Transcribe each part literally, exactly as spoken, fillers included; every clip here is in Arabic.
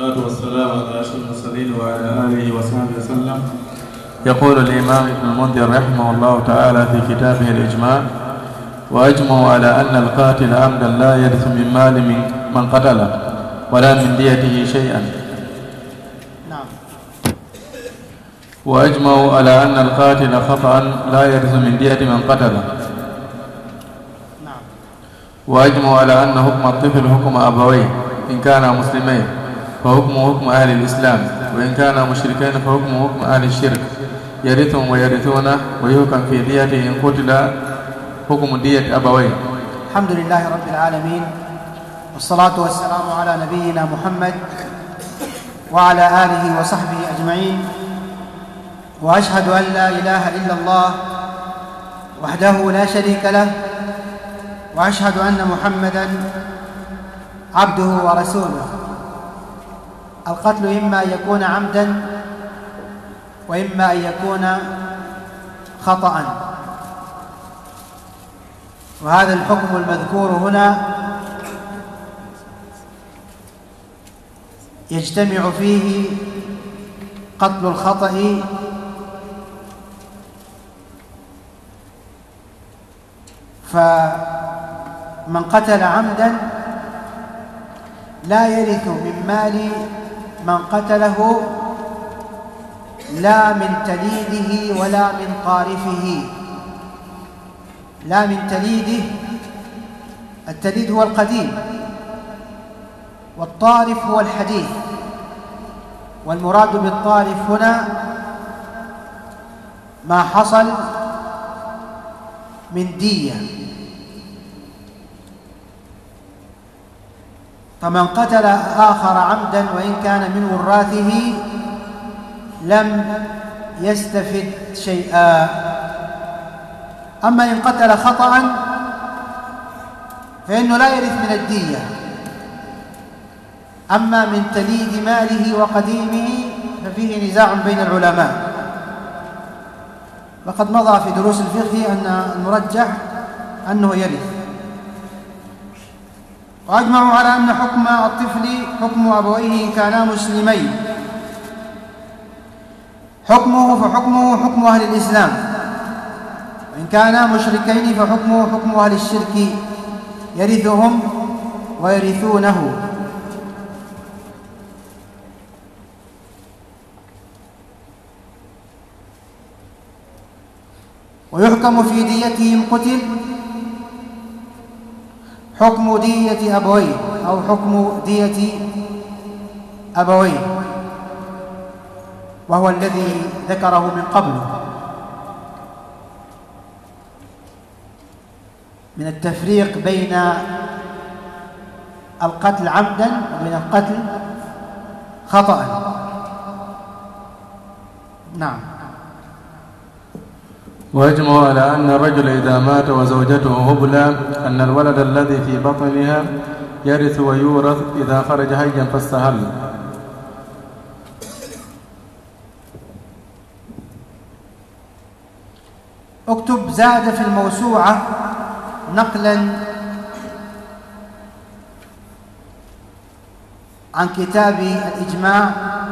والصلاة والسلام على أشرف المرسلين وعلى آله وصحبه وسلم. يقول الإمام ابن المنذر رحمه الله تعالى في كتابه الإجماع: وأجمعوا على أن القاتل عمدا لا يرث من مال من قتله ولا من ديته شيئا. نعم. وأجمعوا على أن القاتل خطأ لا يرث من دية من قتله. نعم. وأجمعوا على أن حكم الطفل حكم أبويه، إن كانا مسلمين فحكمه حكم أهل الإسلام، وإن كانا مشركين فحكمه حكم أهل الشرك، يرثهم ويرثونه ويحكم في ديته إن قتل حكم دية أبويه. الحمد لله رب العالمين، والصلاة والسلام على نبينا محمد وعلى آله وصحبه أجمعين. وأشهد أن لا إله إلا الله وحده لا شريك له، وأشهد أن محمدًا عبده ورسوله. القتل إما أن يكون عمدًا وإما أن يكون خطأً، وهذا الحكم المذكور هنا يجتمع فيه قتل الخطأ فمن قتل عمدا لا يرث من مال من قتله لا من تليده ولا من طارفه. لا من تليده، التليد هو القديم، والطارف هو الحديث. والمراد بالطارف هنا ما حصل من دية. فمن قتل آخر عمدا وإن كان من وراثه لم يستفد شيئا. أما إن قتل خطأ فإنه لا يرث من الدية. أما من تليد ماله وقديمه ففيه نزاع بين العلماء، وقد مضى في دروس الفقه أن المرجح أنه يرث. وأجمعوا على أن حكم الطفل حكم أبويه إن كانا مسلمين. حكمه فحكمه حكم أهل الإسلام، وإن كانا مشركين فحكمه حكم أهل الشرك، يرثهم ويرثونه. ويحكم في ديته إن قتل حكم دية أبويه أو حكم دية أبويه، وهو الذي ذكره من قبل من التفريق بين القتل عمدا وبين القتل خطأ. نعم. ويجمع على أن الرجل إذا مات وزوجته هبلى أن الولد الذي في بطنها يرث ويورث إذا خرج حيا فاستهل. اكتب زاد في الموسوعة نقلا عن كتاب الإجماع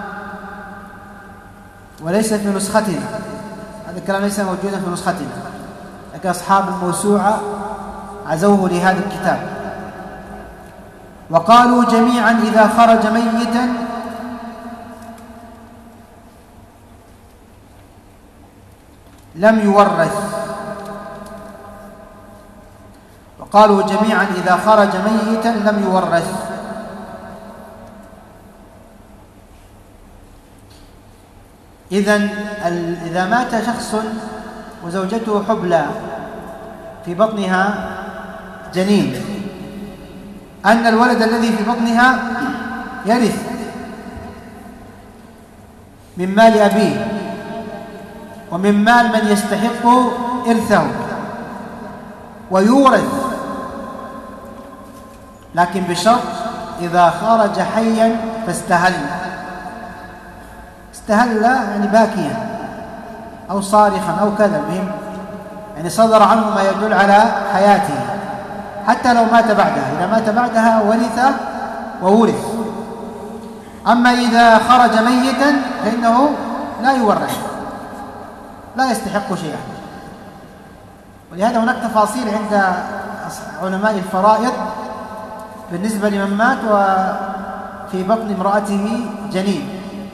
وليس في نسختنا. هذا الكلام ليس موجودا في نسختنا، لكن أصحاب الموسوعة عزوه لهذا الكتاب. وقالوا جميعا إذا خرج ميتا لم يورث. وقالوا جميعا إذا خرج ميتا لم يورث. إذن إذا مات شخص وزوجته حبلى في بطنها جنين، أن الولد الذي في بطنها يرث من مال أبيه ومن مال من يستحق إرثه ويورث، لكن بشرط إذا خرج حيا فاستهل. استهل يعني باكيا أو صارخا أو كذا، المهم يعني صدر عنه ما يدل على حياته، حتى لو مات بعدها. إذا مات بعدها ورث وورث. أما إذا خرج ميتا فإنه لا يورث، لا يستحق شيئا. ولهذا هناك تفاصيل عند علماء الفرائض بالنسبة لمن مات وفي بطن امرأته جنين،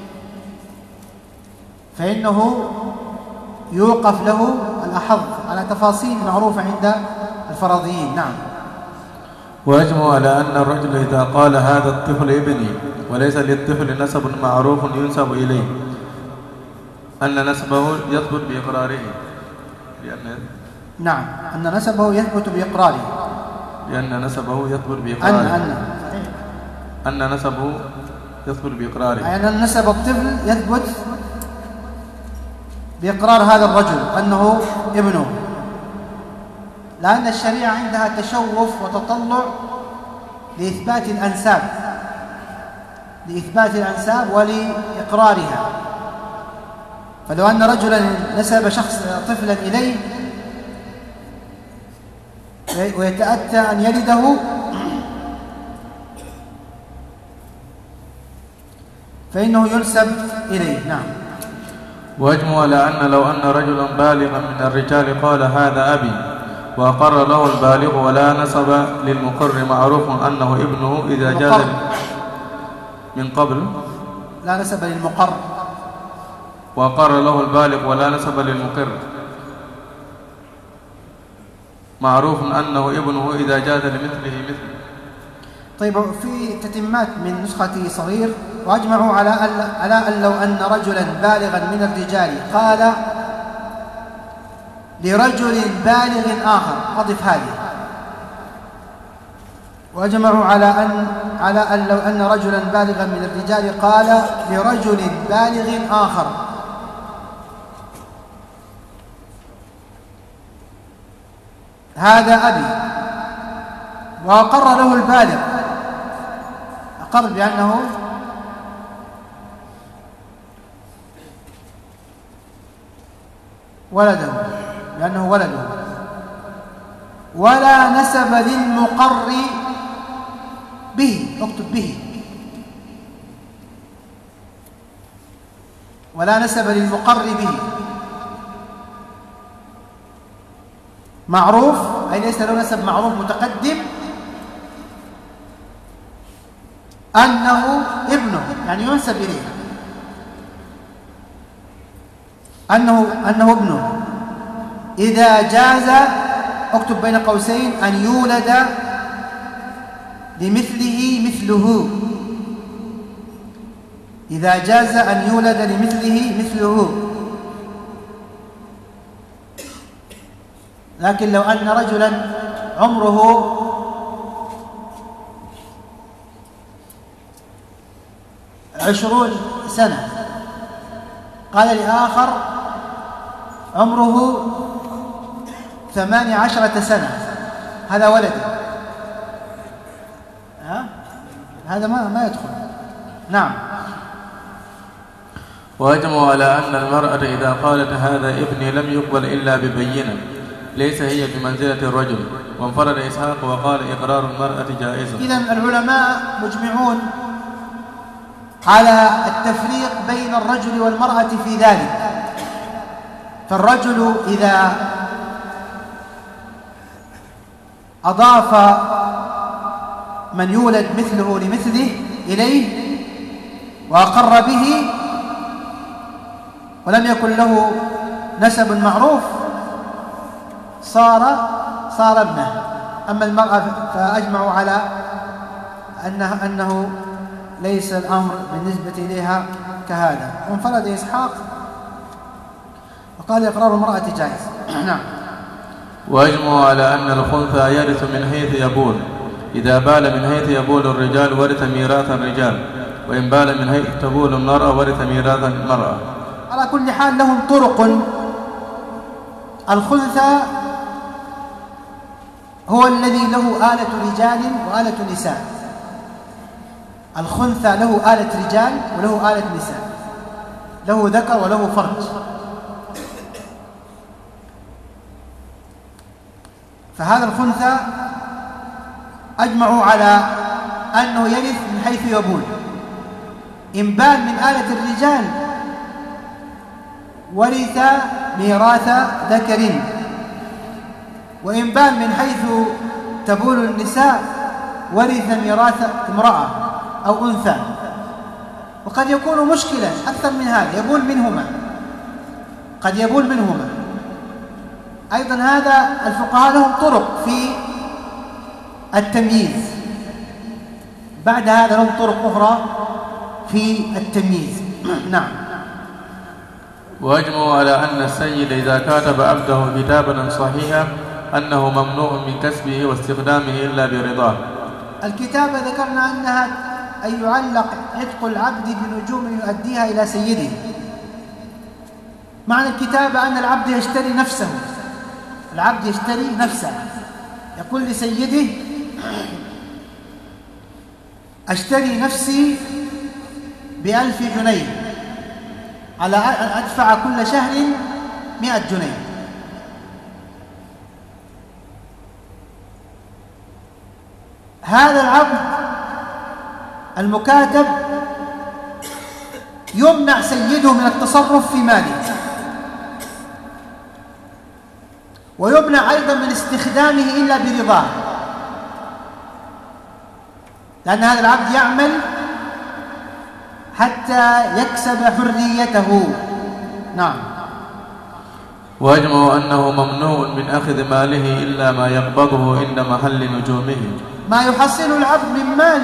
فإنه يوقف له الأحظ على تفاصيل معروفة عند الفرضيين. نعم. وأجمع على أن الرجل إذا قال هذا الطفل ابني وليس للطفل نسب معروف ينسب إليه أن نسبه يثبت بإقراره، لأن نعم أن نسبه يثبت بإقراره، لأن نسبه يثبت بإقراره أن أن أن نسبه يثبت بإقراره، أي أن نسب الطفل يثبت بإقرار هذا الرجل أنه ابنه، لأن الشريعة عندها تشوف وتطلع لإثبات الأنساب لإثبات الأنساب ولإقرارها. فلو أن رجلا نسب شخص طفلا إليه ويتأتى أن يلده فإنه ينسب إليه. نعم. وأجمع على أن لو أن رجلا بالغا من الرجال قال هذا أبي وأقر له البالغ ولا نسب للمقر معروف أنه ابنه إذا جاز من قبل، لا نسب للمقر، وأقر له البالغ ولا نسب للمقر معروف أنه ابنه إذا جاز لمثله مثله. طيب، في تتمات من نسخة صغير: وأجمعوا على أن على أن لو أن رجلا بالغا من الرجال قال لرجل بالغ آخر، أضف هذه. وأجمعوا على أن على أن لو أن رجلا بالغا من الرجال قال لرجل بالغ آخر هذا أبي، وأقر له البالغ، أقر بأنه ولده، لأنه ولده، ولا نسب للمقر به، اكتب به، ولا نسب للمقر به معروف، أي ليس له نسب معروف متقدم أنه ابنه، يعني ينسب إليه أنه أنه ابنه إذا جاز، اكتب بين قوسين، أن يولد لمثله مثله، إذا جاز أن يولد لمثله مثله. لكن لو أن رجلا عمره عشرون سنة قال لآخر عمره ثمانية عشرة سنة هذا ولد، ها؟ هذا ما ما يدخل. نعم. وأجمعوا على أن المرأة إذا قالت هذا ابني لم يقبل إلا ببينة، ليس هي بمنزلة الرجل. وانفرد إسحاق وقال إقرار المرأة جائز. إذن العلماء مجمعون على التفريق بين الرجل والمرأة في ذلك. فالرجل إذا أضاف من يولد مثله لمثله إليه وأقر به ولم يكن له نسب معروف صار صار ابنه. أما المرأة فأجمعوا على أنه, أنه ليس الأمر بالنسبة إليها كهذا. وانفرد إسحاق وقال إقرار المرأة جائز. نعم. وأجمعوا على أن الخنثى يرث من حيث يبول، إذا بال من حيث يبول الرجال ورث ميراث الرجال، وإن بال من حيث تبول المرأة ورث ميراث المرأة. على كل حال لهم طرق. الخنثى هو الذي له آلة رجال وآلة نساء. الخنثى له آلة رجال وله آلة نساء، له ذكر وله فرج. فهذا الخنثى أجمعوا على أنه يرث من حيث يبول، إنبال من آلة الرجال ورث ميراث ذكر، وإنبال من حيث تبول النساء ورث ميراث امرأة أو أنثى. وقد يكون مشكلة أكثر من هذا، يبول منهما، قد يبول منهما أيضا. هذا الفقهاء لهم طرق في التمييز، بعد هذا لهم طرق أخرى في التمييز. نعم. وأجمعوا على أن السيد إذا كاتب عبده كتابا صحيحا أنه ممنوع من كسبه واستخدامه إلا برضاه. الكتابة ذكرنا أنها أن يعلق عتق العبد بنجوم يؤديها إلى سيده. معنى الكتابة أن العبد يشتري نفسه، العبد يشتري نفسه، يقول لسيده أشتري نفسي بألف جنيه على أن أدفع كل شهر مئة جنيه. هذا العبد المكاتب يمنع سيده من التصرف في ماله، ويمنع أيضا من استخدامه إلا برضاه، لأن هذا العبد يعمل حتى يكسب حريته. نعم. وأجمعوا أنه ممنوع من أخذ ماله إلا ما يقبضه عند محل نجومه. ما يحصل العبد من مال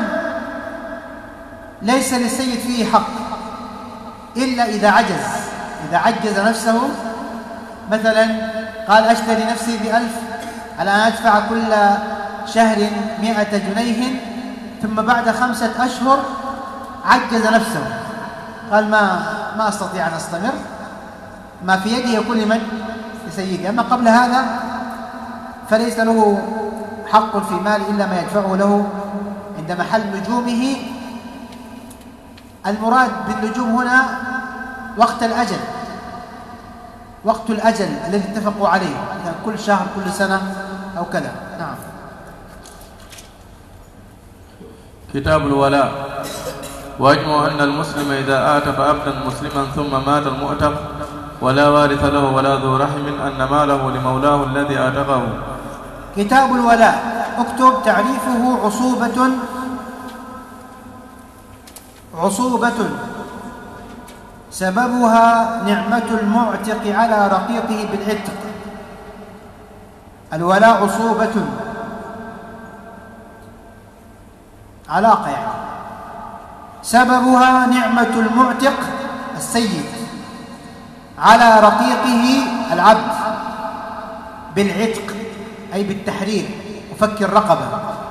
ليس للسيد فيه حق إلا إذا عجز، إذا عجز نفسه، مثلا قال أشتري نفسي بألف على أن أدفع كل شهر مئة جنيه، ثم بعد خمسة أشهر عجز نفسه، قال ما ما أستطيع أن أستمر، ما في يدي يكون لمن؟ لسيدي. أما قبل هذا فليس له حق في مال إلا ما يدفعه له عند محل نجومه. المراد بالنجوم هنا وقت الأجل، وقت الأجل الذي اتفقوا عليه، يعني كل شهر كل سنة أو كذا. نعم. كتاب الولاء. وأجمعوا أن المسلم إذا أعتق عبدا مسلما ثم مات المعتق ولا وارث له ولا ذو رحم أن ماله لمولاه الذي أعتقه. كتاب الولاء اكتب تعريفه: عصوبة عصوبة سببها نعمة المعتق على رقيقه بالعتق. الولاء عصوبة، علاقة يعني، سببها نعمة المعتق السيد على رقيقه العبد بالعتق، أي بالتحرير وفك الرقبة.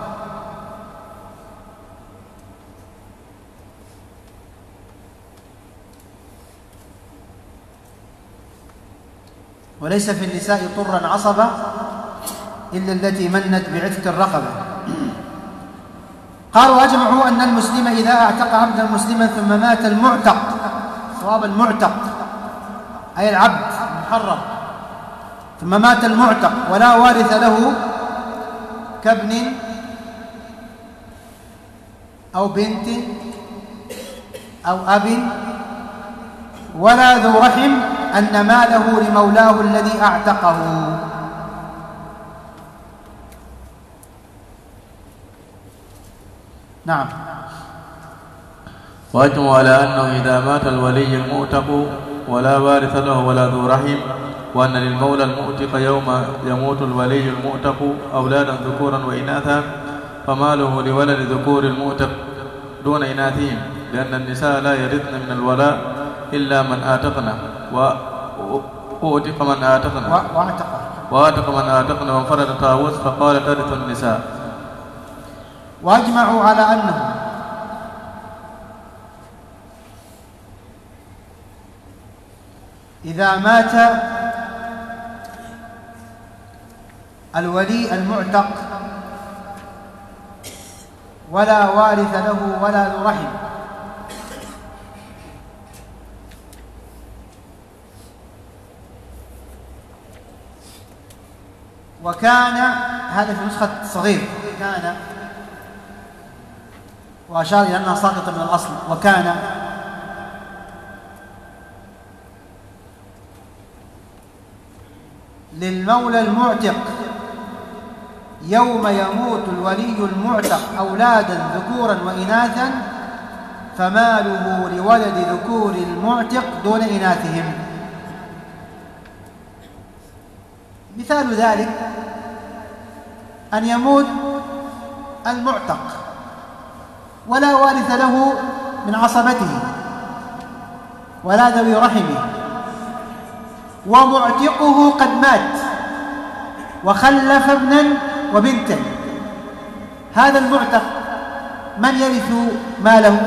وليس في النساء طرا عصبة إلا التي منت بعتق الرقبة. قالوا أجمعوا أن المسلم إذا أعتق عبدا مسلما ثم مات المعتق، صواب المعتق أي العبد المحرر، ثم مات المعتق ولا وارث له كابن أو بنت أو أب ولا ذو رحم أن ماله لمولاه الذي أعتقه. نعم. وأجمعوا على أنه إذا مات الولي المؤتق ولا وارث له ولا ذو رحم، وأن للمولى المؤتق يوم يموت الولي المؤتق أولادا ذكورا وإناثا، فماله لولد ذكور المؤتق دون إناثهم، لأن النساء لا يرثن من الولاء إلا من آتقنا وأوتق من آتقنا وآتق من آتقنا وانفرد طاووس فقال ترث النساء. وأجمعوا على أنه إذا مات الولي المعتق ولا وارث له ولا ذو رحم وكان، هذا في نسخة صغير كان، وأشار إلى أنها ساقطة من الأصل، وكان للمولى المعتق يوم يموت الولي المعتق أولادا ذكورا وإناثا فماله لولد ذكور المعتق دون إناثهم. مثال ذلك أن يموت المعتق ولا وارث له من عصبته ولا ذوي رحمه، ومعتقه قد مات وخلف ابنا وبنتا، هذا المعتق من يرث ماله؟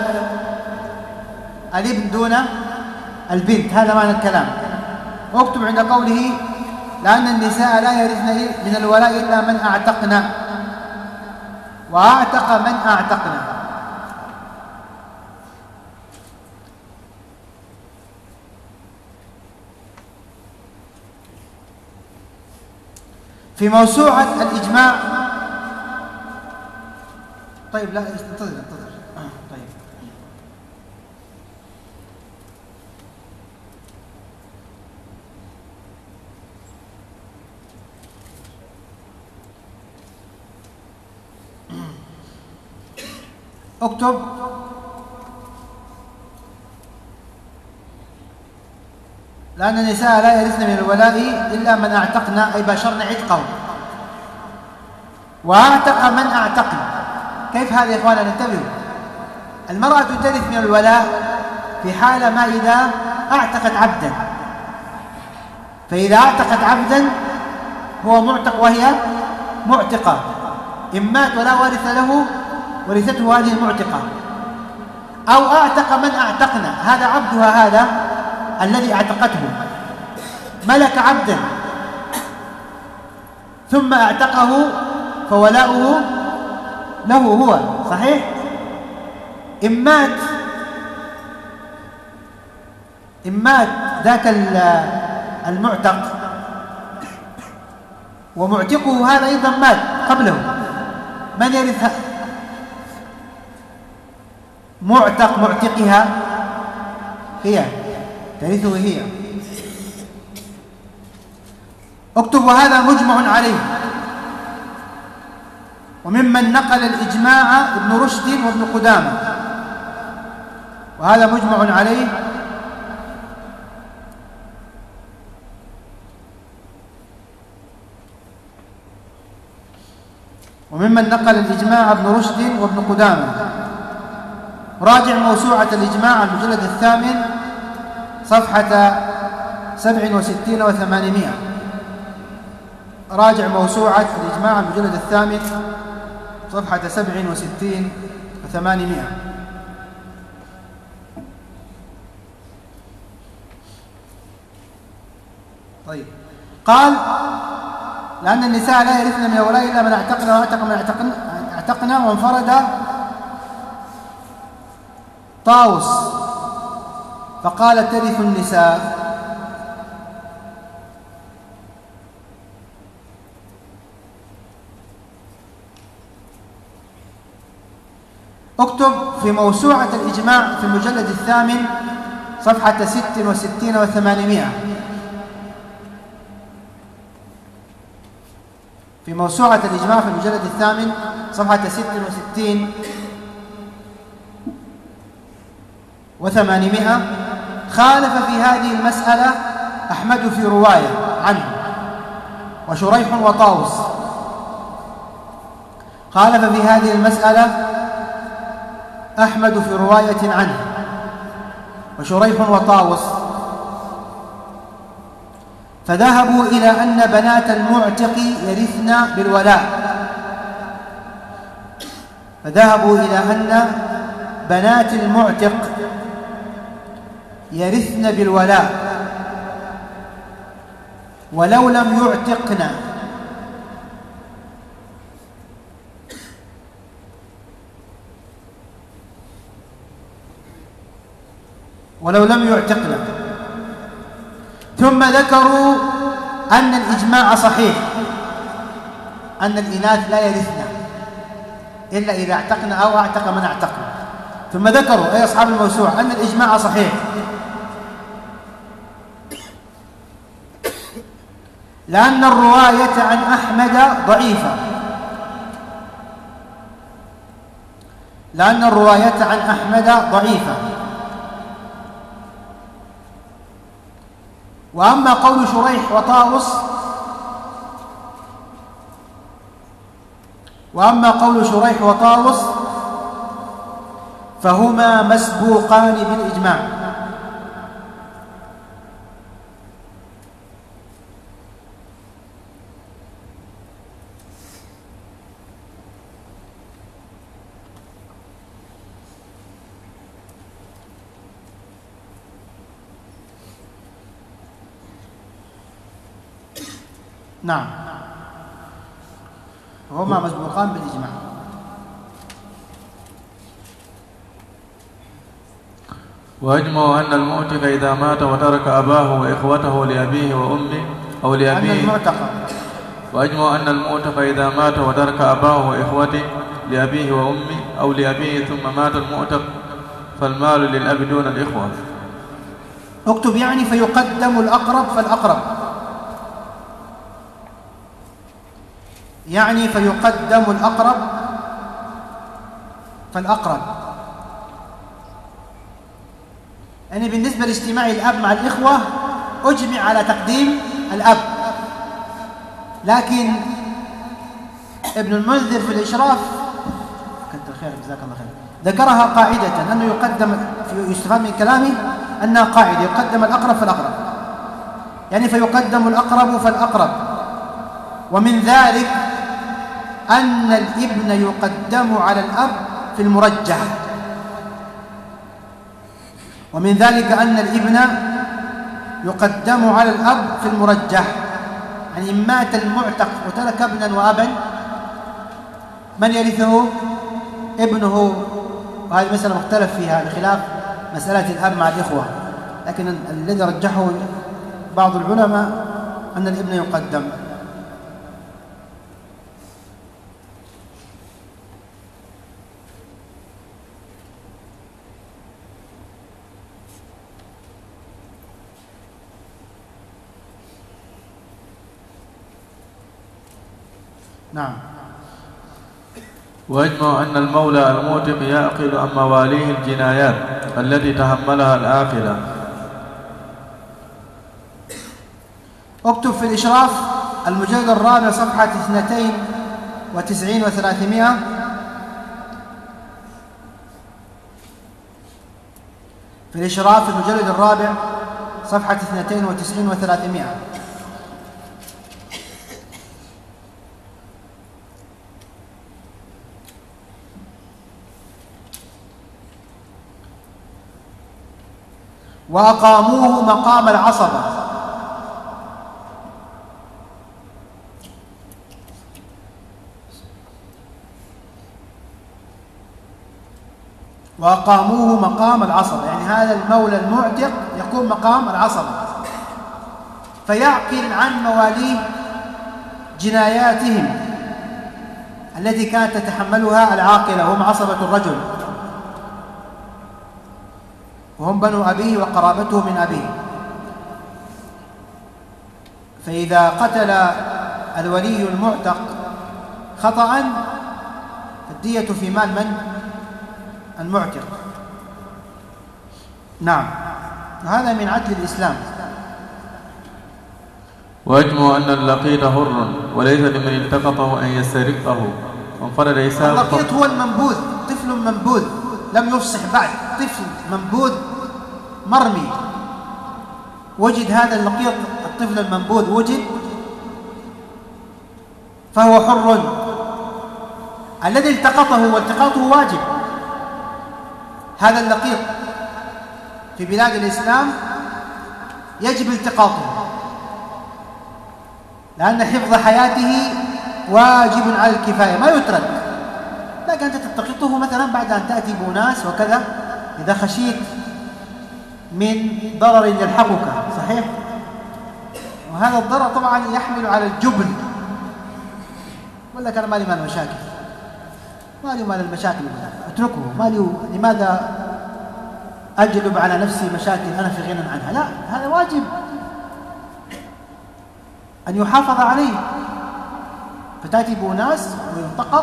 الابن دون البنت، هذا معنى الكلام. واكتب عند قوله لأن النساء لا يرثن من الولاء إلا من أعتقنا، وأعتق من أعتقنا. في موسوعة الإجماع. طيب لا انتظر انتظر طيب اكتب لأن النساء لا يرثن من الولاء إلا من أعتقنا، أي باشرنا عتقه، وأعتق من أعتقنا. كيف هذا يا إخوانا؟ ننتبهوا. المرأة ترث من الولاء في حال ما إذا أعتقت عبدا، فإذا أعتقت عبدا هو معتق وهي معتقة، إن مات ولا وارث له ورثته هذه المعتقة، أو أعتق من أعتقنا، هذا عبدها هذا الذي اعتقته، ملك عبدا ثم اعتقه فولاؤه له هو، صحيح؟ إن مات إن مات ذاك المعتق ومعتقه هذا أيضا مات قبله، من يرث معتق معتقها؟ هي ترثه هي. اكتب وهذا مجمع عليه، وممن نقل الإجماع ابن رشد وابن قدامة، وهذا مجمع عليه. وممن نقل الإجماع ابن رشد وابن قدامة. راجع موسوعة الإجماع المجلد الثامن صفحة سبع وستين وثمانمائة. راجع موسوعة الإجماع المجلد الثامن صفحة سبع وستين وثمانمائة. طيب، قال لأن النساء لا يرثن من الولاء إلا من اعتقنا واعتق من اعتقنا, اعتقنا وانفرد طاوس فقال ترث النساء. اكتب في موسوعة الإجماع في المجلد الثامن صفحة ست وستين وثمانمائة. في موسوعة الإجماع في المجلد الثامن صفحة ست وستين وثمانمائة. خالف في هذه المسألة أحمد في رواية عنه وشريح وطاوس. خالف في هذه المسألة أحمد في رواية عنه وشريح وطاوس، فذهبوا إلى أن بنات المعتق يرثن بالولاء فذهبوا إلى أن بنات المعتق يرثن بالولاء ولو لم يعتقن، ولو لم يعتقن. ثم ذكروا أن الإجماع صحيح، أن الإناث لا يرثن إلا إذا اعتقن أو اعتق من اعتقن. ثم ذكروا أي أصحاب الموسوعة أن الإجماع صحيح، لأن الرواية عن أحمد ضعيفة لأن الرواية عن أحمد ضعيفة وأما قول شريح وطاووس وأما قول شريح وطاووس فهما مسبوقان بالإجماع. نعم، هما مسبوقان بالإجماع. وأجمعوا أن المعتق إذا مات وترك أباه وإخوته لأبيه وأمه أو لأبيه وأجمعوا أن المعتق إذا مات وترك أباه وإخوته لأبيه وأمه أو لأبيه ثم مات المعتق فالمال للأب دون الإخوة. اكتب يعني فيقدم الأقرب فالأقرب، يعني فيقدم الأقرب فالأقرب، يعني بالنسبة لاجتماع الأب مع الإخوة أجمع على تقديم الأب، لكن ابن المنذر في الإشراف كتر خير جزاك الله خير ذكرها قاعدة أنه يقدم، يستفاد من كلامه أنها قاعدة يقدم الأقرب فالأقرب، يعني فيقدم الأقرب فالأقرب. ومن ذلك أن الابن يقدم على الأب في المرجح، ومن ذلك أن الابن يقدم على الأب في المرجح، يعني إن مات المعتق وترك ابنا وأبا من يرثه؟ ابنه، وهذه مسألة مختلف فيها بخلاف مسألة الأب مع الإخوة، لكن الذي رجحه بعض العلماء أن الابن يقدم. نعم. وأجمع أن المولى المعتق يعقل عن مواليه الجنايات التي تحملها العاقلة. اكتب في الإشراف المجلد الرابع صفحة اثنتين وتسعين وثلاثمائة، في الإشراف المجلد الرابع صفحة اثنتين وتسعين وثلاثمائة. وأقاموه مقام العصبة، وأقاموه مقام العصبة، يعني هذا المولى المعتق يقوم مقام العصبة، فيعقل عن مواليه جناياتهم التي كانت تتحملها العاقلة، هم عصبة الرجل، وهم بنو أبيه وقرابته من أبيه. فإذا قتل الولي المعتق خطأ فالدية في مال من؟ المعتق. نعم، وهذا من عدل الإسلام. وأجمع أن اللقيط حر وليس لمن التقطه أن يسترقه وانفرد إساءة. اللقيط هو المنبوذ، طفل منبوذ لم يفصح بعد، طفل منبوذ مرمي، وجد هذا اللقيط الطفل المنبوذ وجد فهو حر. الذي التقطه والتقاطه واجب، هذا اللقيط في بلاد الإسلام يجب التقاطه، لأن حفظ حياته واجب على الكفاية ما يترك. لكن أنت تلتقطه مثلا بعد أن تأتي بناس وكذا إذا خشيت من ضرر يلحقك، صحيح؟ وهذا الضرر طبعا يحمل على الجبن، ولا كان مالي مال المشاكل، مالي مال المشاكل، اتركه، مالي لماذا أجلب على نفسي مشاكل أنا في غنى عنها؟ لا، هذا واجب أن يحافظ عليه، فتأتي بأناس ويلتقط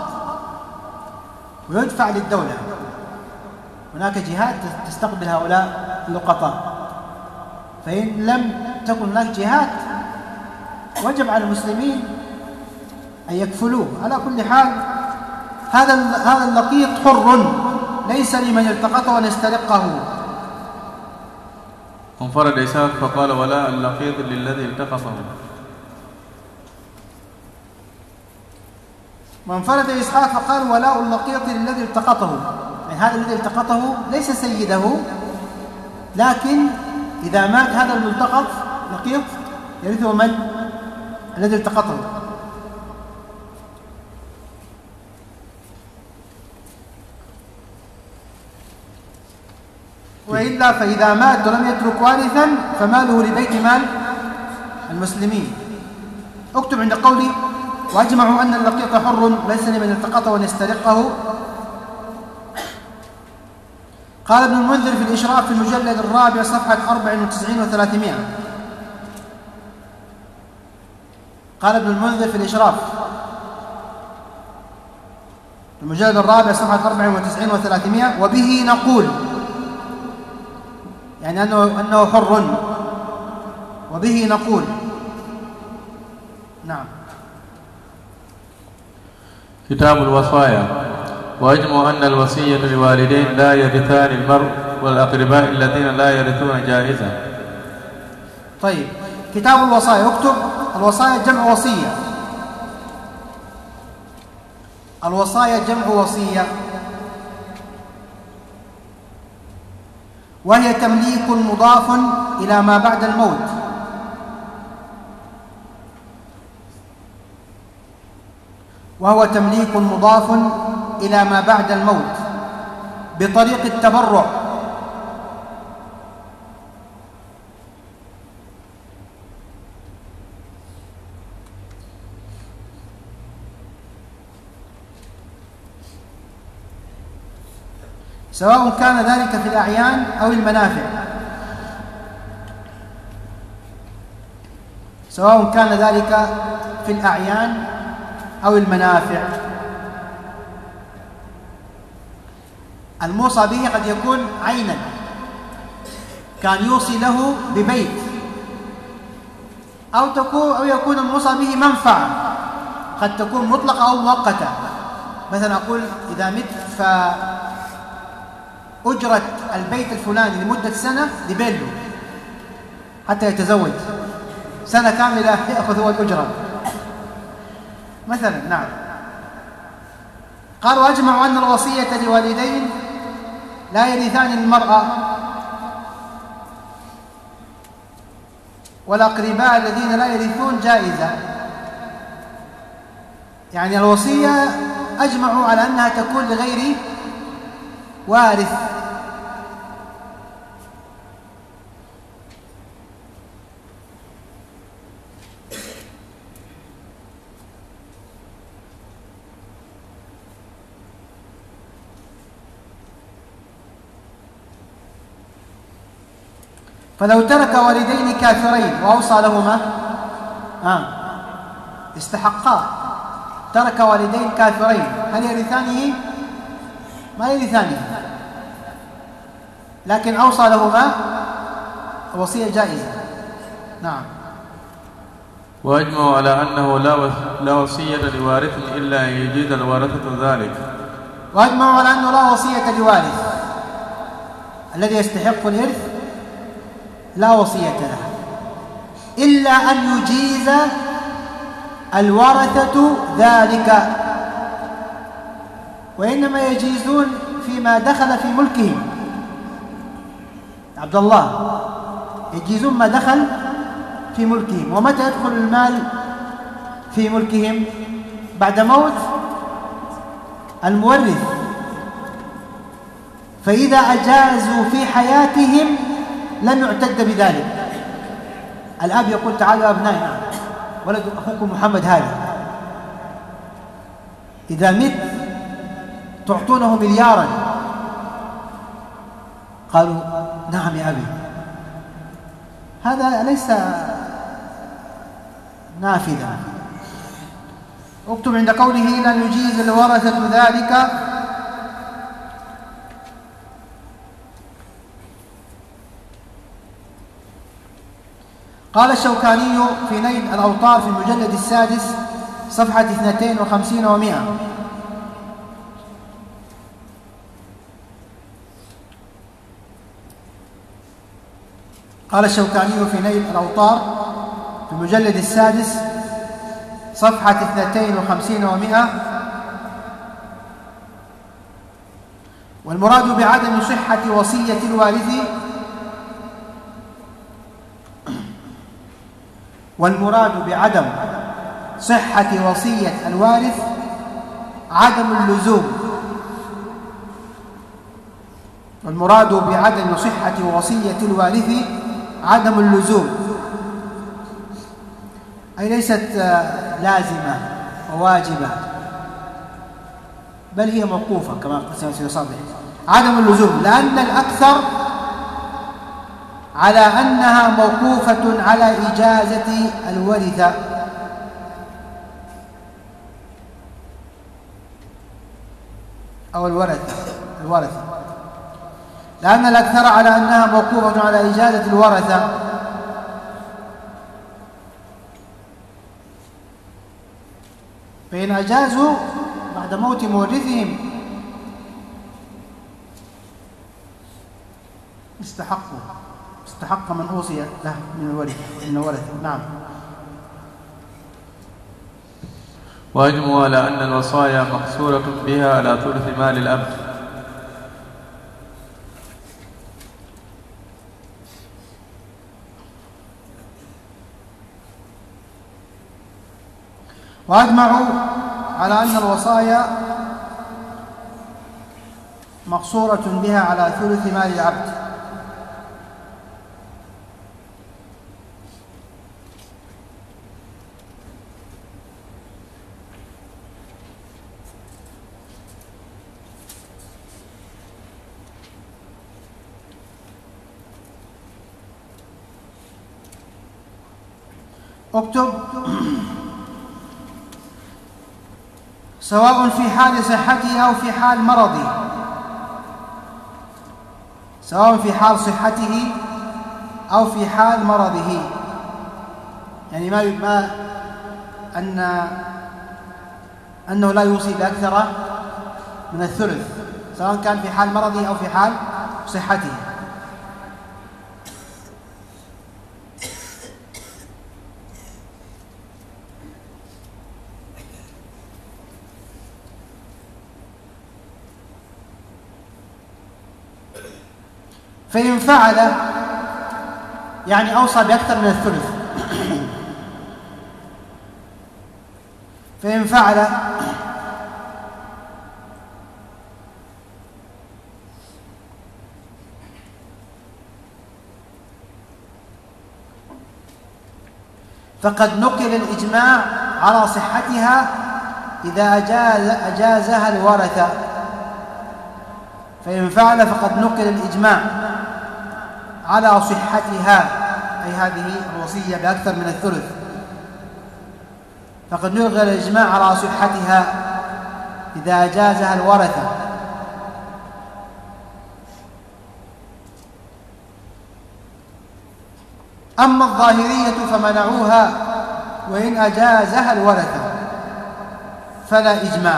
ويدفع للدولة. هناك جهات تستقبل هؤلاء اللقطاء، فإن لم تكن هناك جهات وجب على المسلمين أن يكفلوه. على كل حال هذا هذا اللقيط حر ليس لمن التقطه أن يسترقه. انفرد إسحاق فقال ولا اللقيط للذي التقطه. وانفرد إسحاق فقال ولاء اللقيط للذي التقطه، يعني هذا الذي التقطه ليس سيده، لكن إذا مات هذا الملتقط لقيط يرثه من؟ الذي التقطه. وإلا فإذا مات ولم يترك وارثا فماله لبيت مال المسلمين. اكتب عند قولي وأجمعوا أن اللقيط حر ليس لمن التقطه وأن يسترقه. قال ابن المنذر في الإشراف في المجلد الرابع صفحة أربع وتسعين وثلاثمائة. قال ابن المنذر في الإشراف في المجلد الرابع صفحة أربع وتسعين وثلاثمائة وبه نقول، يعني أنه, أنه حر، وبه نقول. نعم. كتاب الوصايا. وأجمع أن الوصية للوالدين لا يرثان المرء والأقرباء الذين لا يرثون جائزة. طيب، كتاب الوصايا. اكتب الوصايا جمع وصية. الوصايا جمع وصية، وهي تمليك مضاف إلى ما بعد الموت، وهو تمليك مضاف إلى ما بعد الموت بطريق التبرع، سواء كان ذلك في الأعيان أو المنافع، سواء كان ذلك في الأعيان أو المنافع. الموصى به قد يكون عينا، كان يوصي له ببيت، أو تكون أو يكون الموصى به منفعة، قد تكون مطلقة أو مؤقتة. مثلا أقول إذا مت فأجرة البيت الفلاني لمدة سنة لبيله حتى يتزوج، سنة كاملة يأخذ هو الأجرة مثلا. نعم. قال وأجمعوا أن الوصية لوالدين لا يرثان المرأة والأقرباء الذين لا يرثون جائزة. يعني الوصية أجمعوا على أنها تكون لغير وارث، فلو ترك والدين كافرين وأوصى لهما آه استحقا. ترك والدين كافرين هل يرثانه؟ ما يرثانه، لكن أوصى لهما وصية جائزة. نعم. وأجمعوا على أنه لا وصية لوارث إلا أن يجيز الورثة ذلك. وأجمعوا على أنه لا وصية لوارث، الذي يستحق الإرث لا وصية له إلا أن يجيز الورثة ذلك، وإنما يجيزون فيما دخل في ملكهم. عبد الله، يجيزون ما دخل في ملكهم. ومتى يدخل المال في ملكهم؟ بعد موت المورث. فإذا أجازوا في حياتهم لم يعتد بذلك. الأب يقول تعالوا يا أبنائي، نعم ولد أخوكم محمد هذا، إذا مت تعطونه مليارا. قالوا نعم يا أبي. هذا ليس نافذة. اكتب عند قوله لن يجيز الورثة ذلك قال الشوكاني في نيل الأوطار في المجلد السادس صفحة اثنتين وخمسين ومئة: قال الشوكاني في نيل الأوطار في المجلد السادس صفحة اثنتين وخمسين ومئة: والمراد بعدم صحة وصية الوارث والمراد بعدم صحة وصية الوارث عدم اللزوم والمراد بعدم صحة وصية الوارث عدم اللزوم، أي ليست لازمة وواجبة بل هي موقوفة كما سيصرح. عدم اللزوم لأن الأكثر على أنها موقوفة على إجازة الورثة، أو الورثة الورثة لأن الأكثر على أنها موقوفة على إجازة الورثة، فإن أجازوا بعد موت مورثهم استحقوا استحق من أوصي له من الورثة من الورثة. نعم. وأجمعوا على أن الوصايا مقصورة بها على ثلث مال الأب. وأجمعوا على أن الوصايا مقصورة بها على ثلث مال العبد. اكتب سواء في حال صحته أو في حال مرضه، سواء في حال صحته أو في حال مرضه، يعني ما ما أن أنه لا يوصي بأكثر من الثلث سواء كان في حال مرضه أو في حال صحته. فإن فعل يعني أوصى بأكثر من الثلث، فإن فعل فقد نقل الإجماع على صحتها إذا أجاز أجازها الورثة. فإن فعل فقد نقل الإجماع على صحتها، أي هذه الوصية بأكثر من الثلث، فقد نقل الإجماع على صحتها إذا أجازها الورثة. أما الظاهرية فمنعوها وإن أجازها الورثة فلا إجماع.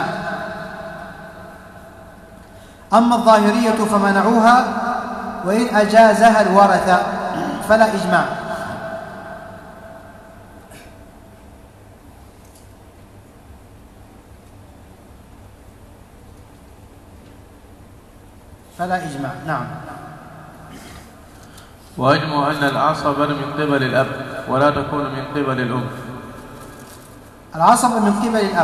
أما الظاهرية فمنعوها وإن أجازها الورثة فلا إجماع. فلا إجماع. نعم. وأجمع أن العصبة من قبل الأب ولا تكون من قبل الأم. العصبة من قبل الأب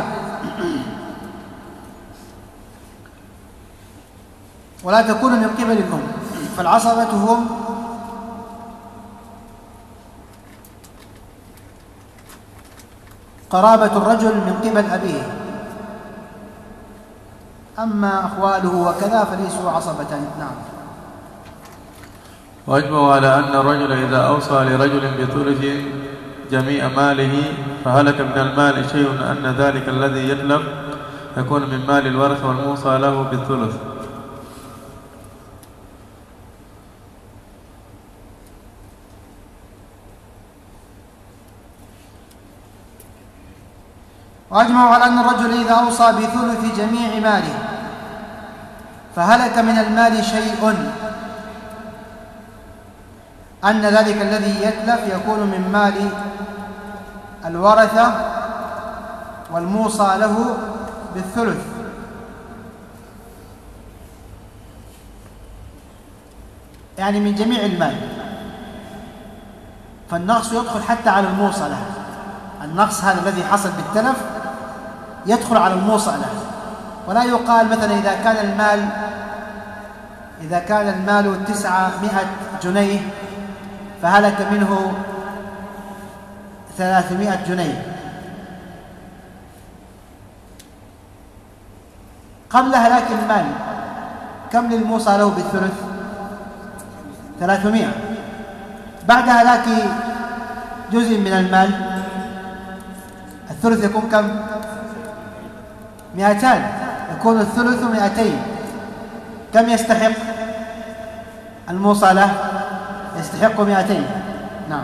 ولا تكون من قبل الأم، فالعصبة هم قرابة الرجل من قبل أبيه، أما أخواله وكذا فليسوا عصبة. نعم. وأجمعوا على أن الرجل إذا أوصى لرجل بثلث جميع ماله فهلك من المال شيء أن ذلك الذي يتلف يكون من مال الورث والموصى له بالثلث. وأجمعوا على أن الرجل إذا أوصى بثلث جميع ماله فهلك من المال شيء أن ذلك الذي يتلف يكون من مال الورثة والموصى له بالثلث. يعني من جميع المال، فالنقص يدخل حتى على الموصى له. النقص هذا الذي حصل بالتلف يدخل على الموصى له، ولا يقال مثلا إذا كان المال إذا كان المال تسعمائة جنيه فهلك منه ثلاثمائة جنيه. قبل هلاك المال كم للموصى له بالثلث؟ ثلاثمائة. بعد هلاك جزء من المال الثلث يكون كم؟ مئتان، يكون الثلث مئتين. كم يستحق الموصى له؟ يستحق مئتين. نعم.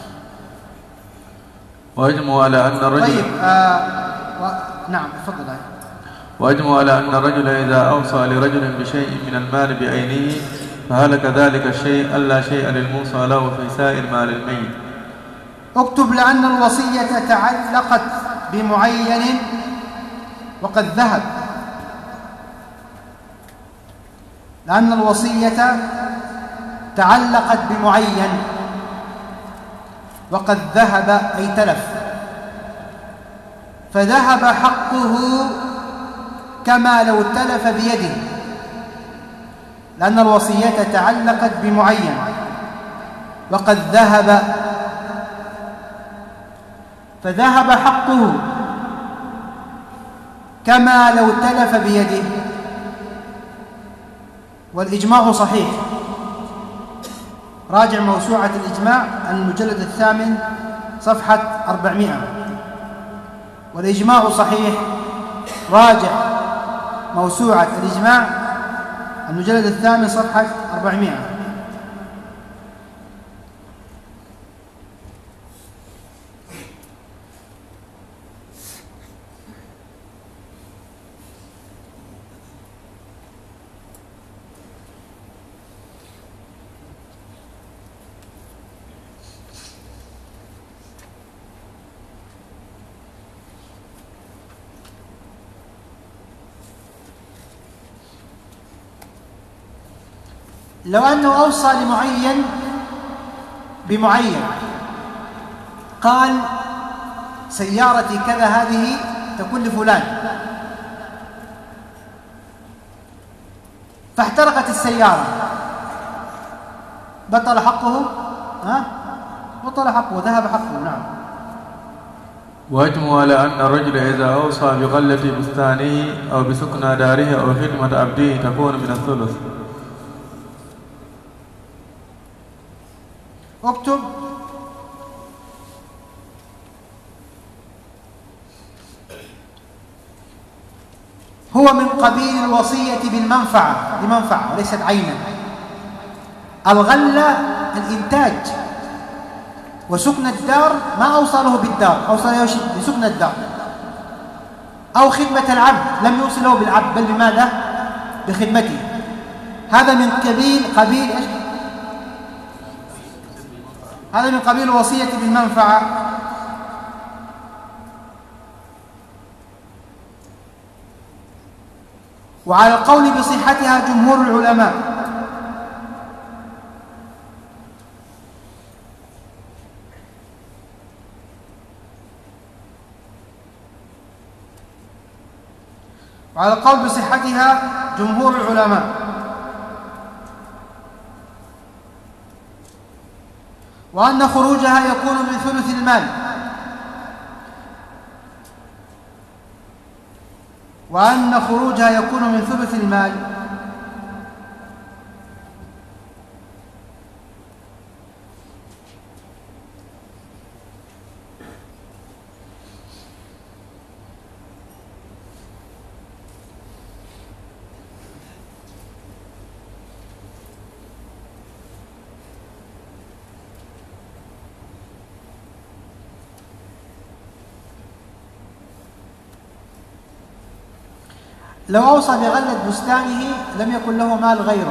وأجمعوا على أن الرجل طيب آه و... نعم تفضل. وأجمعوا على أن الرجل إذا أوصى لرجل بشيء من المال بعينه فهلك ذلك الشيء ألا شيء للموصى له في سائر مال الميت. اكتب لأن الوصية تعلقت بمعين وقد ذهب لأن الوصية تعلقت بمعين وقد ذهب أي تلف، فذهب حقه كما لو تلف بيده، لأن الوصية تعلقت بمعين وقد ذهب، فذهب حقه كما لو تلف بيده. والإجماع صحيح. راجع موسوعة الإجماع المجلد الثامن صفحة أربعمائة. والإجماع صحيح. راجع موسوعة الإجماع المجلد الثامن صفحة أربعمائة. لو أنه أوصى لمعين بمعين، قال سيارتي كذا هذه تكون لفلان، فاحترقت السيارة، بطل حقه؟ ها؟ بطل حقه، ذهب حقه. نعم. وأجمعوا على أن الرجل إذا أوصى بغلة بستانه أو بسكنى داره أو خدمة عبده تكون من الثلث. اكتب هو من قبيل الوصية بالمنفعة، لمنفعة وليست عينا. الغلة الإنتاج، وسكن الدار ما أوصله بالدار، أوصله بسكن الدار. أو خدمة العبد، لم يوصله بالعبد بل بماذا؟ بخدمته. هذا من قبيل قبيل إيش؟ هذا من قبيل الوصية بالمنفعة. وعلى القول بصحتها جمهور العلماء. وعلى القول بصحتها جمهور العلماء. وأن خروجها يكون من ثلث المال، وأن خروجها يكون من ثلث المال. لو أوصى بغلة بستانه لم يكن له مال غيره،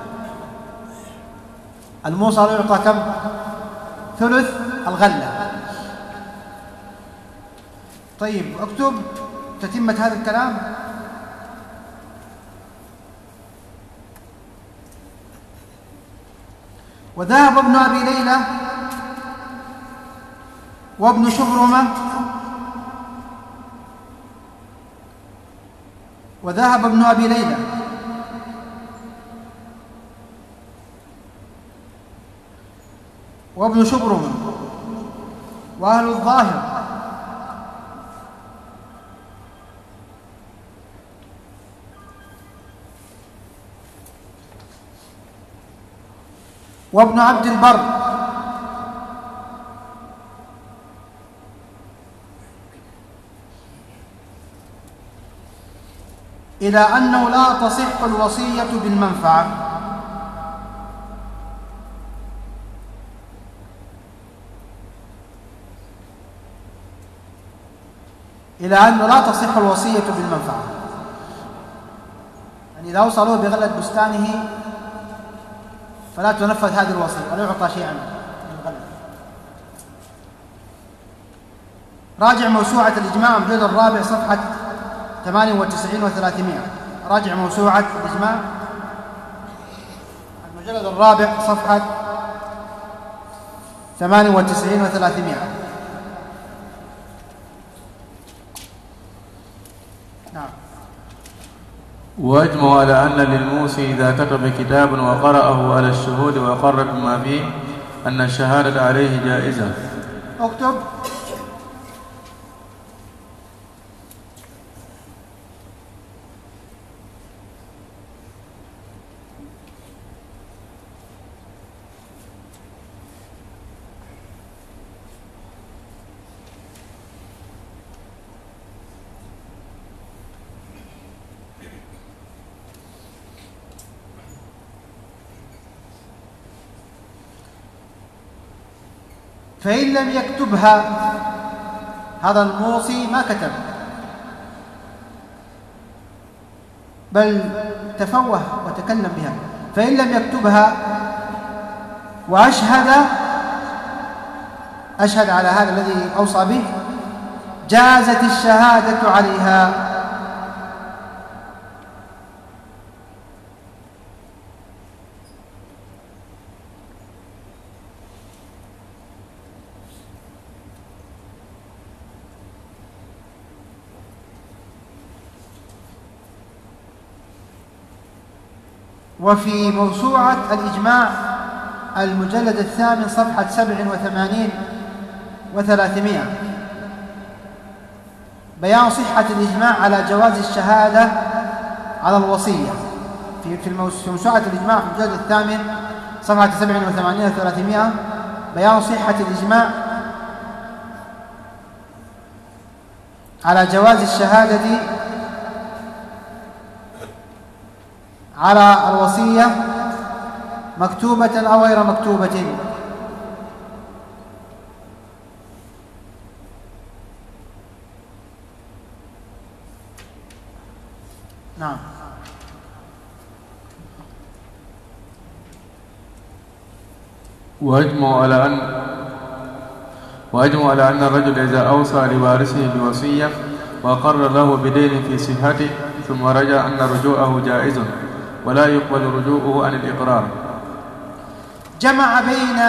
الموصى يعطى كم؟ ثلث الغلة. طيب اكتب تتمة هذا الكلام. وذهب ابن أبي ليلى وابن شبرمة وذهب ابن أبي ليلى وابن شبرمة وأهل الظاهر وابن عبد البر إلى أنه لا تصح الوصية بالمنفعة، إلى أنه لا تصح الوصية بالمنفعة، يعني إذا أوصى له بغلة بستانه فلا تنفذ هذه الوصية ولا يعطى شيئا من الغلة. راجع موسوعة الإجماع المجلد الرابع صفحة ثمانية وتسعين وثلاثمائة. راجع موسوعة الإجماع المجلد الرابع صفحة ثمانية وتسعين وثلاثمائة. نعم. وأجمعوا على أن للموصي إذا كتب كتابا وقرأه على الشهود وأقر بما فيه أن الشهادة عليه جائزة. اكتب فإن لم يكتبها، هذا الموصي ما كتب بل تفوه وتكلم بها، فإن لم يكتبها وأشهد أشهد على هذا الذي أوصى به جازت الشهادة عليها. وفي موسوعة الإجماع المجلد الثامن صفحة سبع وثمانين وثلاثمائة بيان صحة الإجماع على جواز الشهادة على الوصية. في في موسوعة الإجماع في المجلد الثامن صفحة سبع وثمانين وثلاثمائة بيان صحة الإجماع على جواز الشهادة على الوصية مكتوبة أو غير مكتوبة. نعم. وأجمعوا على أن وأجمعوا على أن الرجل إذا أوصى لوارثه بوصية وأقر له بدين في صحته ثم رجع أن رجوعه جائز ولا يقبل رجوعه عن الإقرار. جمع بين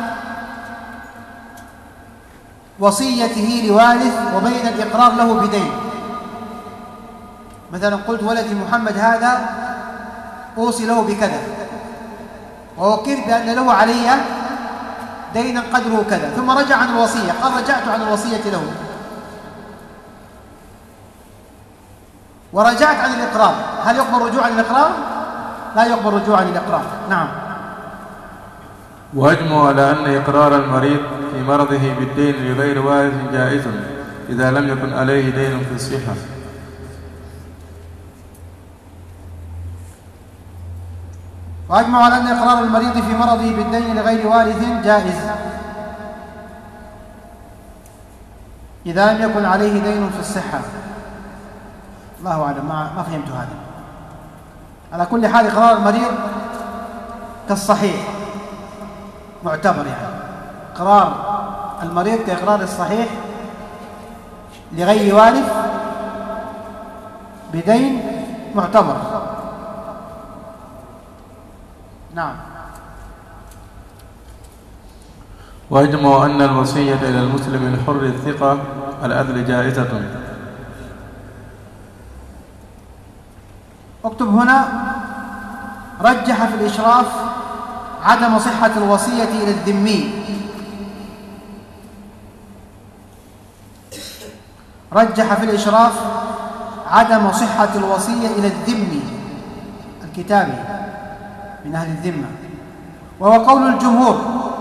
وصيته لوارث وبين الإقرار له بدين. مثلا قلت ولدي محمد هذا أوصي له بكذا وأقر بأن له علي دينا قدره كذا، ثم رجع عن الوصية قال رجعت عن الوصية له ورجعت عن الإقرار، هل يقبل رجوع عن الإقرار؟ لا يقبل رجوع عن الإقرار. نعم. وأجمعوا على أن إقرار المريض في مرضه بالدين لغير وارث جائز إذا لم يكن عليه دين في الصحة. وأجمعوا على أن إقرار المريض في مرضه بالدين لغير وارث جائز إذا لم يكن عليه دين في الصحة. الله أعلم، ما ما فهمت هذا. على كل حال إقرار المريض كالصحيح معتبر، يعني إقرار المريض كإقرار الصحيح لغير وارث بدين معتبر. نعم. وأجمعوا أن الوصية إلى المسلم الحر الثقة العدل جائزة. اكتب هنا: رجح في الإشراف عدم صحة الوصية إلى الذمي. رجح في الإشراف عدم صحة الوصية إلى الذمي الكتابي من أهل الذمة، وهو قول الجمهور.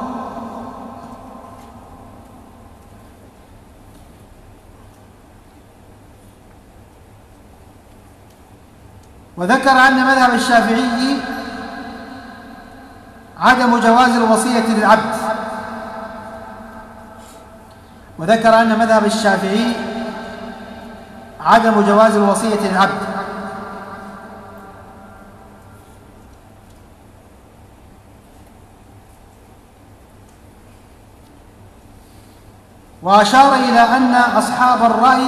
وذكر أن مذهب الشافعي عدم جواز الوصية للعبد. وذكر أن مذهب الشافعي عدم جواز الوصية للعبد. وأشار إلى أن أصحاب الرأي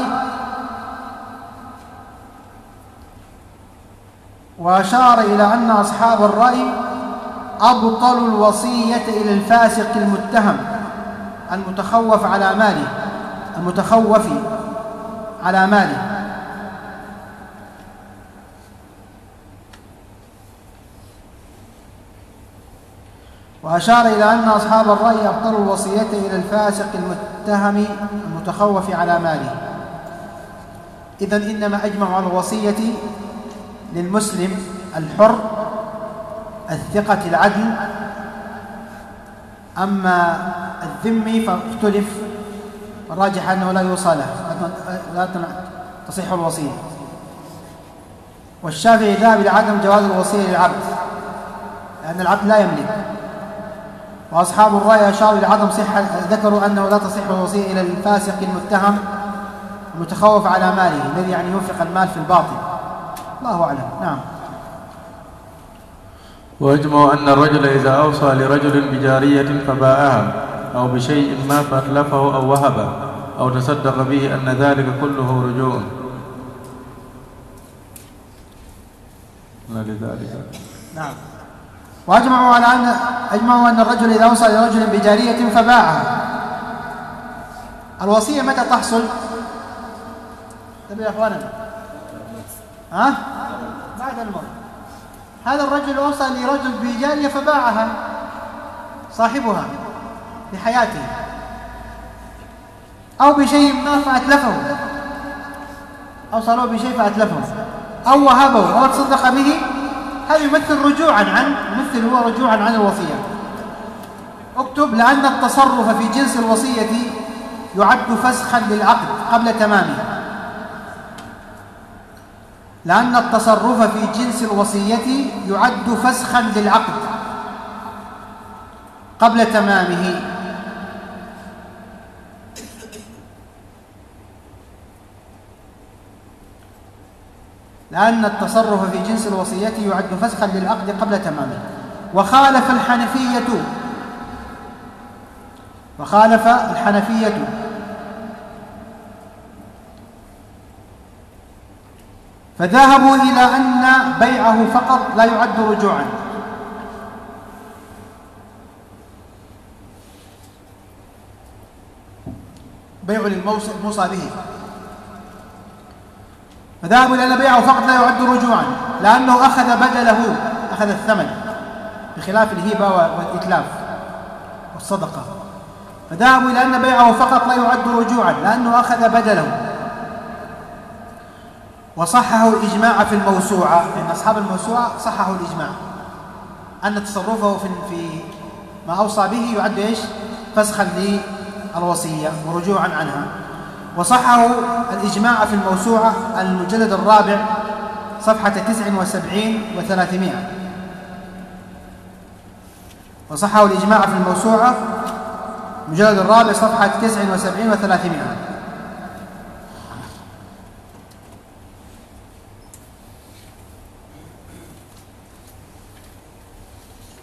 وأشار إلى أن أصحاب الرأي أبطلوا الوصية إلى الفاسق المتهم المتخوف على ماله المتخوف على ماله وأشار إلى أن أصحاب الرأي أبطلوا الوصية إلى الفاسق المتهم المتخوف على ماله. إذن إنما أجمعوا على الوصية للمسلم الحر الثقة العدل. أما الذمي فاختلف، الراجح أنه لا يوصى له، لا تصح الوصية. والشافعي ذهب إلى عدم جواز الوصية للعبد لأن العبد لا يملك. وأصحاب الرأي أشاروا إلى عدم صحة، ذكروا أنه لا تصح الوصية إلى الفاسق المتهم المتخوف على ماله الذي يعني ينفق المال في الباطل. الله أعلم. نعم. وأجمعوا أن الرجل إذا أوصى لرجل بجارية فباعها أو بشيء ما فأتلفه أو وهبه أو تصدق به أن ذلك كله رجوع لذلك. نعم. وأجمعوا على أن أجمعوا أن الرجل إذا أوصى لرجل بجارية فباعها. الوصية متى تحصل؟ تبي يا أخواننا؟ ها؟ بعد الموت. هذا الرجل أوصى لرجل بجارية فباعها صاحبها في حياته أو بشيء ما فأتلفه، أوصى له بشيء فأتلفه أو وهبه أو تصدق به، هذا يمثل رجوعا عن يمثل هو رجوعا عن الوصية. اكتب: لأن التصرف في جنس الوصية يعد فسخا للعقد قبل تمامه. لأن التصرف في جنس الوصية يعد فسخا للعقد قبل تمامه. لأن التصرف في جنس الوصية يعد فسخا للعقد قبل تمامه. وخالف الحنفية وخالف الحنفية فذهبوا إلى أن بيعه فقط لا يعد رجوعا. بيع للموصى به، فذهبوا إلى أن بيعه فقط لا يعد رجوعا لأنه أخذ بدله، أخذ الثمن، بخلاف الهبة والإتلاف والصدقة. فذهبوا إلى أن بيعه فقط لا يعد رجوعا لأنه أخذ بدله. وصححوا الإجماع في الموسوعة، لأن أصحاب الموسوعة صححوا الإجماع أن تصرفه في ما أوصى به يعد إيش؟ فسخا للوصية ورجوعا عنها. وصححوا الإجماع في الموسوعة المجلد الرابع صفحة تسع وسبعين وثلاثمائة. وصححوا الإجماع في الموسوعة المجلد الرابع صفحة تسع وسبعين وثلاثمائة.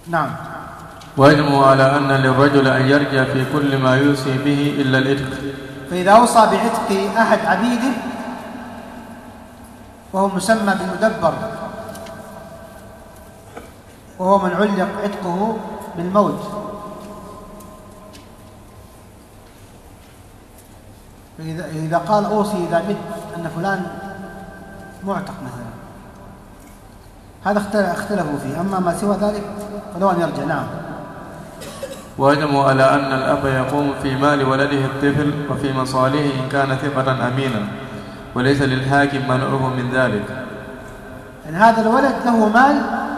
نعم. وأجمعوا على أن للرجل أن يرجع في كل ما يوصي به إلا العتق. فإذا أوصى بعتق أحد عبيده وهو مسمى بالمدبر وهو من علق عتقه بالموت، فإذا إذا قال أوصي إذا مت أن فلان معتق مثلا، هذا اختلفوا فيه. أما ما سوى ذلك فلو أن يرجع. نعم. وأجمعوا على أن الأب يقوم في مال ولده الطفل وفي مصالحه إن كان ثقة أمينا، وليس للحاكم منعه من ذلك. إن هذا الولد له مال،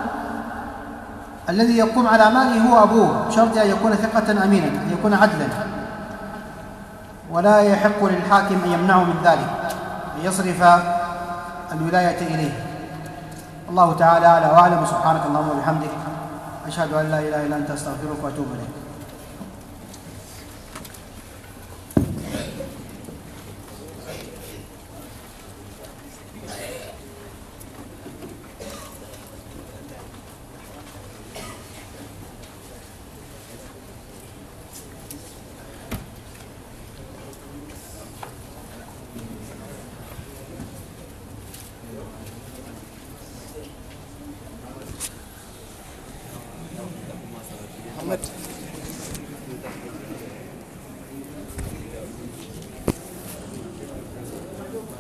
الذي يقوم على ماله هو أبوه، بشرط أن يكون ثقة أمينا، أن يكون عدلا، ولا يحق للحاكم أن يمنعه من ذلك، أن يصرف الولاية إليه. الله تعالى أعلى وأعلم. سبحانك اللهم وبحمدك، أشهد أن لا إله إلا أنت، أستغفرك وأتوب إليك. محمد